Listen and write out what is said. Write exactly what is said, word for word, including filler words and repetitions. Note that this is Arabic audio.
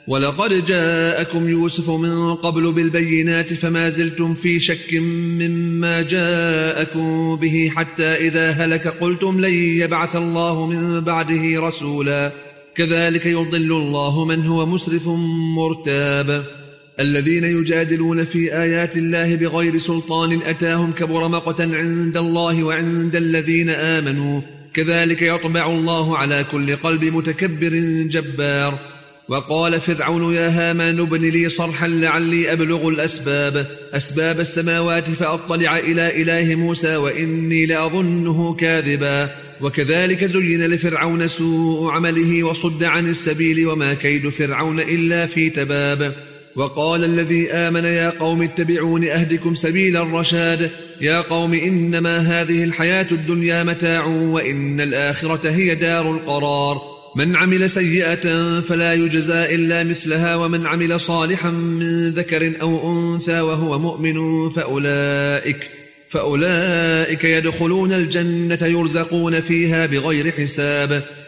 ولقد جاءكم يوسف من قبل بالبينات فما زلتم في شك مما جاءكم به حتى إذا هلك قلتم لن يبعث الله من بعده رسولا كذلك يضل الله من هو مسرف مرتاب. الذين يجادلون في آيات الله بغير سلطان أتاهم كبر مقتا عند الله وعند الذين آمنوا كذلك يطبع الله على كل قلب متكبر جبار. وقال فرعون يا هامان ابن لي صرحا لعلي أبلغ الأسباب أسباب السماوات فأطلع إلى إله موسى وإني لأظنه كاذبا. وكذلك زين لفرعون سوء عمله وصد عن السبيل وما كيد فرعون إلا في تباب. وقال الذي آمن يا قوم اتبعون أهدكم سبيل الرشاد يا قوم إنما هذه الحياة الدنيا متاع وإن الآخرة هي دار القرار. من عمل سيئة فلا يجزى إلا مثلها ومن عمل صالحا من ذكر أو أنثى وهو مؤمن فأولئك, فأولئك يدخلون الجنة يرزقون فيها بغير حساب.